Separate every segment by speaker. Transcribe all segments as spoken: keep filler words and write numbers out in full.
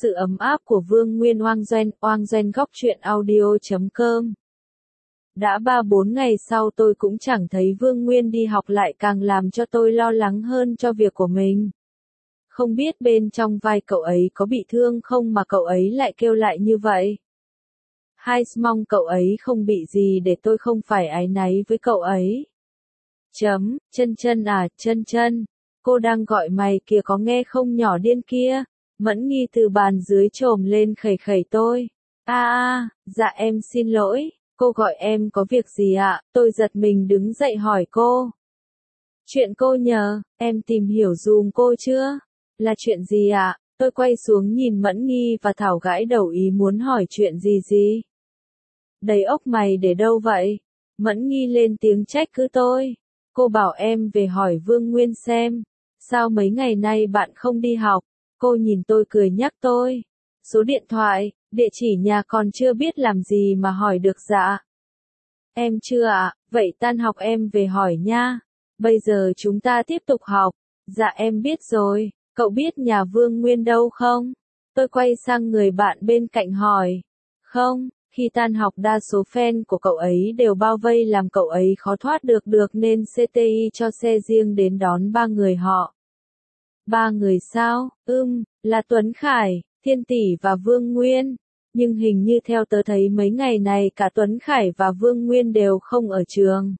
Speaker 1: Sự ấm áp của Vương Nguyên oang doanh, oang doanh góc truyện audio chấm com. Đã ba bốn ngày sau tôi cũng chẳng thấy Vương Nguyên đi học lại càng làm cho tôi lo lắng hơn cho việc của mình. Không biết bên trong vai cậu ấy có bị thương không mà cậu ấy lại kêu lại như vậy. Hai mong cậu ấy không bị gì để tôi không phải áy náy với cậu ấy. Chấm, chân chân à, chân chân, cô đang gọi mày kìa có nghe không nhỏ điên kia. Mẫn Nghi từ bàn dưới trồm lên khẩy khẩy tôi. A a, dạ em xin lỗi, cô gọi em có việc gì ạ? Tôi giật mình đứng dậy hỏi cô. Chuyện cô nhờ, em tìm hiểu dùm cô chưa? Là chuyện gì ạ? Tôi quay xuống nhìn Mẫn Nghi và Thảo gãi đầu ý muốn hỏi chuyện gì gì. Đầy ốc mày để đâu vậy? Mẫn Nghi lên tiếng trách cứ tôi. Cô bảo em về hỏi Vương Nguyên xem. Sao mấy ngày nay bạn không đi học? Cô nhìn tôi cười nhắc tôi. Số điện thoại, địa chỉ nhà còn chưa biết làm gì mà hỏi được dạ. Em chưa ạ, vậy tan học em về hỏi nha. Bây giờ chúng ta tiếp tục học. Dạ em biết rồi, cậu biết nhà Vương Nguyên đâu không? Tôi quay sang người bạn bên cạnh hỏi. Không, khi tan học đa số fan của cậu ấy đều bao vây làm cậu ấy khó thoát được được nên xê tê i cho xe riêng đến đón ba người họ. Ba người sao? Ừm, là Tuấn Khải, Thiên Tỷ và Vương Nguyên. Nhưng hình như theo tớ thấy mấy ngày này cả Tuấn Khải và Vương Nguyên đều không ở trường.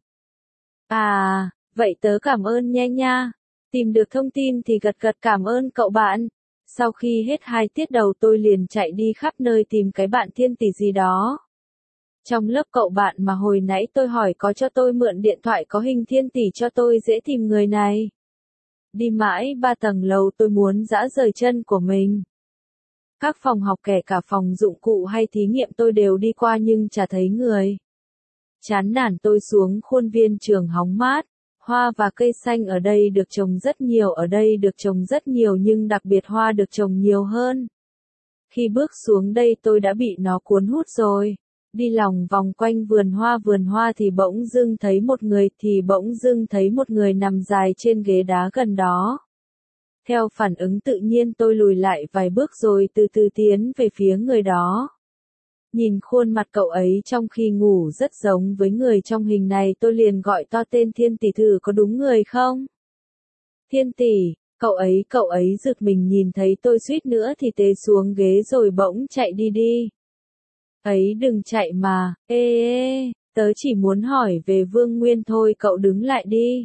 Speaker 1: À, vậy tớ cảm ơn nha nha. Tìm được thông tin thì gật gật cảm ơn cậu bạn. Sau khi hết hai tiết đầu tôi liền chạy đi khắp nơi tìm cái bạn Thiên Tỷ gì đó. Trong lớp cậu bạn mà hồi nãy tôi hỏi có cho tôi mượn điện thoại có hình Thiên Tỷ cho tôi dễ tìm người này. Đi mãi ba tầng lầu tôi muốn giã rời chân của mình. Các phòng học kể cả phòng dụng cụ hay thí nghiệm tôi đều đi qua nhưng chả thấy người. Chán nản tôi xuống khuôn viên trường hóng mát. Hoa và cây xanh ở đây được trồng rất nhiều, ở đây được trồng rất nhiều nhưng đặc biệt hoa được trồng nhiều hơn. Khi bước xuống đây tôi đã bị nó cuốn hút rồi. Đi lòng vòng quanh vườn hoa vườn hoa thì bỗng dưng thấy một người thì bỗng dưng thấy một người nằm dài trên ghế đá gần đó. Theo phản ứng tự nhiên tôi lùi lại vài bước rồi từ từ tiến về phía người đó. Nhìn khuôn mặt cậu ấy trong khi ngủ rất giống với người trong hình này tôi liền gọi to tên Thiên Tỷ thử có đúng người không? Thiên Tỷ, cậu ấy cậu ấy giật mình nhìn thấy tôi suýt nữa thì tê xuống ghế rồi bỗng chạy đi đi. Ấy đừng chạy mà, ê ê, tớ chỉ muốn hỏi về Vương Nguyên thôi cậu đứng lại đi.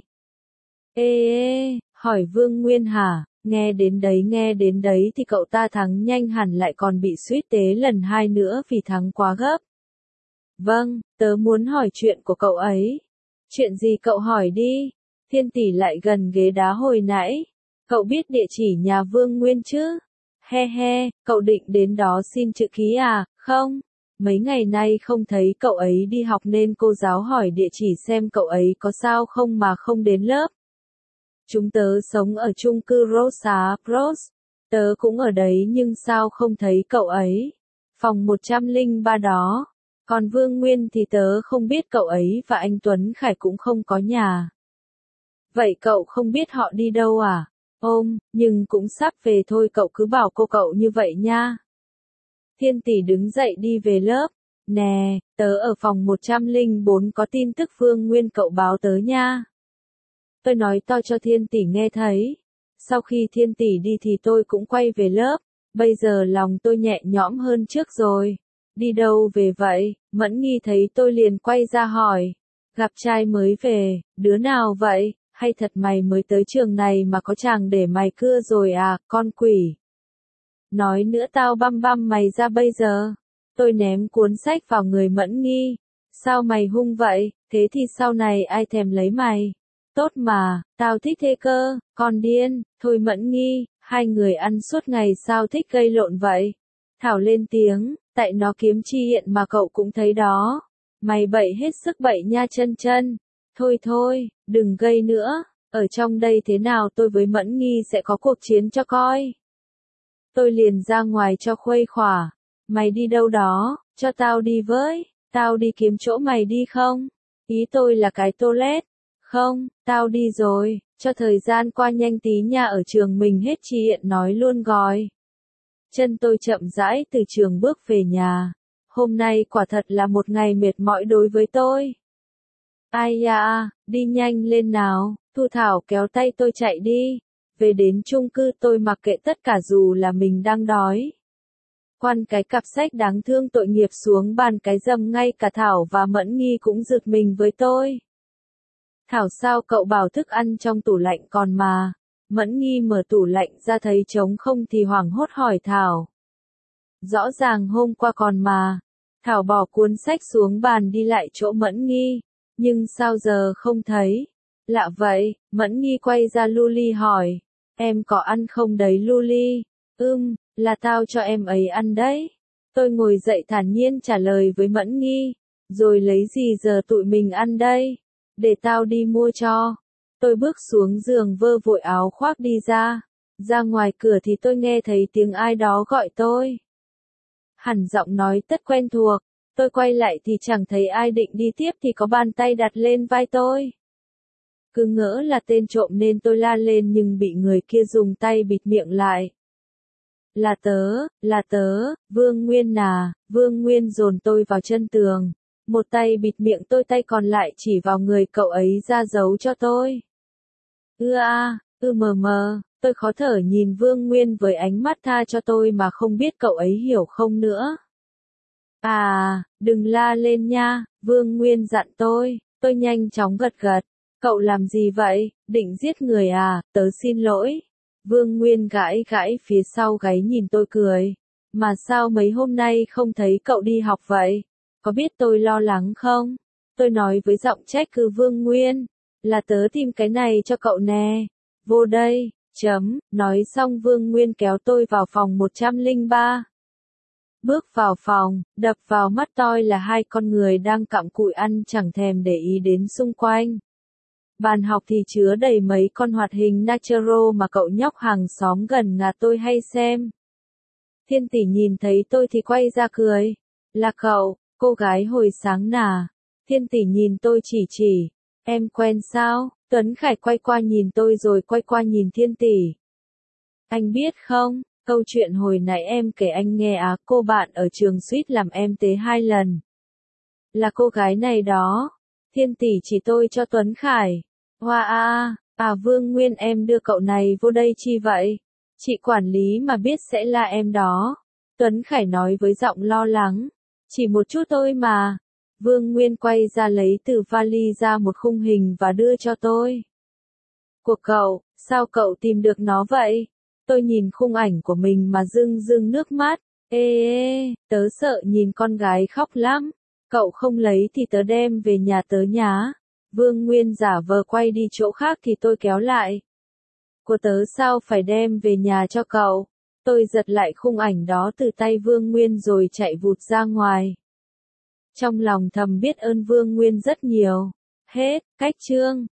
Speaker 1: Ê ê, hỏi Vương Nguyên hả, nghe đến đấy nghe đến đấy thì cậu ta thắng nhanh hẳn lại còn bị suýt tế lần hai nữa vì thắng quá gấp. Vâng, tớ muốn hỏi chuyện của cậu ấy. Chuyện gì cậu hỏi đi. Thiên Tỷ lại gần ghế đá hồi nãy. Cậu biết địa chỉ nhà Vương Nguyên chứ? He he, cậu định đến đó xin chữ ký à, không? Mấy ngày nay không thấy cậu ấy đi học nên cô giáo hỏi địa chỉ xem cậu ấy có sao không mà không đến lớp. Chúng tớ sống ở chung cư Rosa Bros. Tớ cũng ở đấy nhưng sao không thấy cậu ấy? Phòng một trăm lẻ ba đó. Còn Vương Nguyên thì tớ không biết cậu ấy và anh Tuấn Khải cũng không có nhà. Vậy cậu không biết họ đi đâu à? Ôm, nhưng cũng sắp về thôi cậu cứ bảo cô cậu như vậy nha. Thiên Tỷ đứng dậy đi về lớp. Nè, tớ ở phòng một trăm lẻ bốn có tin tức Vương Nguyên cậu báo tớ nha. Tôi nói to cho Thiên Tỷ nghe thấy. Sau khi Thiên Tỷ đi thì tôi cũng quay về lớp. Bây giờ lòng tôi nhẹ nhõm hơn trước rồi. Đi đâu về vậy? Mẫn Nghi thấy tôi liền quay ra hỏi. Gặp trai mới về, đứa nào vậy? Hay thật mày mới tới trường này mà có chàng để mày cưa rồi à, con quỷ? Nói nữa tao băm băm mày ra bây giờ. Tôi ném cuốn sách vào người Mẫn Nghi. Sao mày hung vậy? Thế thì sau này ai thèm lấy mày? Tốt mà, tao thích thế cơ, con điên, thôi Mẫn Nghi, hai người ăn suốt ngày sao thích gây lộn vậy? Thảo lên tiếng, tại nó kiếm chi hiện mà cậu cũng thấy đó. Mày bậy hết sức bậy nha chân chân. Thôi thôi, đừng gây nữa, ở trong đây thế nào tôi với Mẫn Nghi sẽ có cuộc chiến cho coi. Tôi liền ra ngoài cho khuây khỏa. Mày đi đâu đó, cho tao đi với, tao đi kiếm chỗ mày đi không? Ý tôi là cái toilet. Không, tao đi rồi, cho thời gian qua nhanh tí nha ở trường mình hết chi hiện nói luôn gói. Chân tôi chậm rãi từ trường bước về nhà. Hôm nay quả thật là một ngày mệt mỏi đối với tôi. Ai da, đi nhanh lên nào, Thu Thảo kéo tay tôi chạy đi. Về đến chung cư tôi mặc kệ tất cả dù là mình đang đói. Quăng cái cặp sách đáng thương tội nghiệp xuống bàn cái rầm, ngay cả Thảo và Mẫn Nghi cũng giật mình với tôi. Thảo, sao cậu bảo thức ăn trong tủ lạnh còn mà? Mẫn Nghi mở tủ lạnh ra thấy trống không thì hoảng hốt hỏi Thảo. Rõ ràng hôm qua còn mà. Thảo bỏ cuốn sách xuống bàn đi lại chỗ Mẫn Nghi. Nhưng sao giờ không thấy? Lạ vậy, Mẫn Nghi quay ra Luli hỏi. Em có ăn không đấy Luli? Ừm, là tao cho em ấy ăn đấy. Tôi ngồi dậy thản nhiên trả lời với Mẫn Nghi. Rồi lấy gì giờ tụi mình ăn đây? Để tao đi mua cho. Tôi bước xuống giường vơ vội áo khoác đi ra. Ra ngoài cửa thì tôi nghe thấy tiếng ai đó gọi tôi. Hẳn giọng nói tất quen thuộc. Tôi quay lại thì chẳng thấy ai, định đi tiếp thì có bàn tay đặt lên vai tôi. Cứ ngỡ là tên trộm nên tôi la lên nhưng bị người kia dùng tay bịt miệng lại. Là tớ, là tớ, Vương Nguyên à, Vương Nguyên dồn tôi vào chân tường. Một tay bịt miệng tôi, tay còn lại chỉ vào người cậu ấy ra dấu cho tôi. Ư a, ư mờ mờ, tôi khó thở nhìn Vương Nguyên với ánh mắt tha cho tôi mà không biết cậu ấy hiểu không nữa. À, đừng la lên nha, Vương Nguyên dặn tôi, tôi nhanh chóng gật gật. Cậu làm gì vậy, định giết người à, tớ xin lỗi. Vương Nguyên gãi gãi phía sau gáy nhìn tôi cười. Mà sao mấy hôm nay không thấy cậu đi học vậy? Có biết tôi lo lắng không? Tôi nói với giọng trách cứ Vương Nguyên. Là tớ tìm cái này cho cậu nè. Vô đây, chấm, nói xong Vương Nguyên kéo tôi vào phòng một trăm lẻ ba. Bước vào phòng, đập vào mắt tôi là hai con người đang cặm cụi ăn chẳng thèm để ý đến xung quanh. Bàn học thì chứa đầy mấy con hoạt hình Nachero mà cậu nhóc hàng xóm gần nhà tôi hay xem. Thiên Tỷ nhìn thấy tôi thì quay ra cười. Là cậu, cô gái hồi sáng nà. Thiên Tỷ nhìn tôi chỉ chỉ. Em quen sao? Tuấn Khải quay qua nhìn tôi rồi quay qua nhìn Thiên Tỷ. Anh biết không, câu chuyện hồi nãy em kể anh nghe á, cô bạn ở trường suýt làm em té hai lần. Là cô gái này đó. Thiên Tỷ chỉ tôi cho Tuấn Khải. Hoa a, à Vương Nguyên, em đưa cậu này vô đây chi vậy? Chị quản lý mà biết sẽ là em đó. Tuấn Khải nói với giọng lo lắng. Chỉ một chút thôi mà. Vương Nguyên quay ra lấy từ vali ra một khung hình và đưa cho tôi. Của cậu, sao cậu tìm được nó vậy? Tôi nhìn khung ảnh của mình mà rưng rưng nước mắt. Ê ê, tớ sợ nhìn con gái khóc lắm. Cậu không lấy thì tớ đem về nhà tớ nhá. Vương Nguyên giả vờ quay đi chỗ khác thì tôi kéo lại. Của tớ sao phải đem về nhà cho cậu? Tôi giật lại khung ảnh đó từ tay Vương Nguyên rồi chạy vụt ra ngoài. Trong lòng thầm biết ơn Vương Nguyên rất nhiều. Hết, cách chương.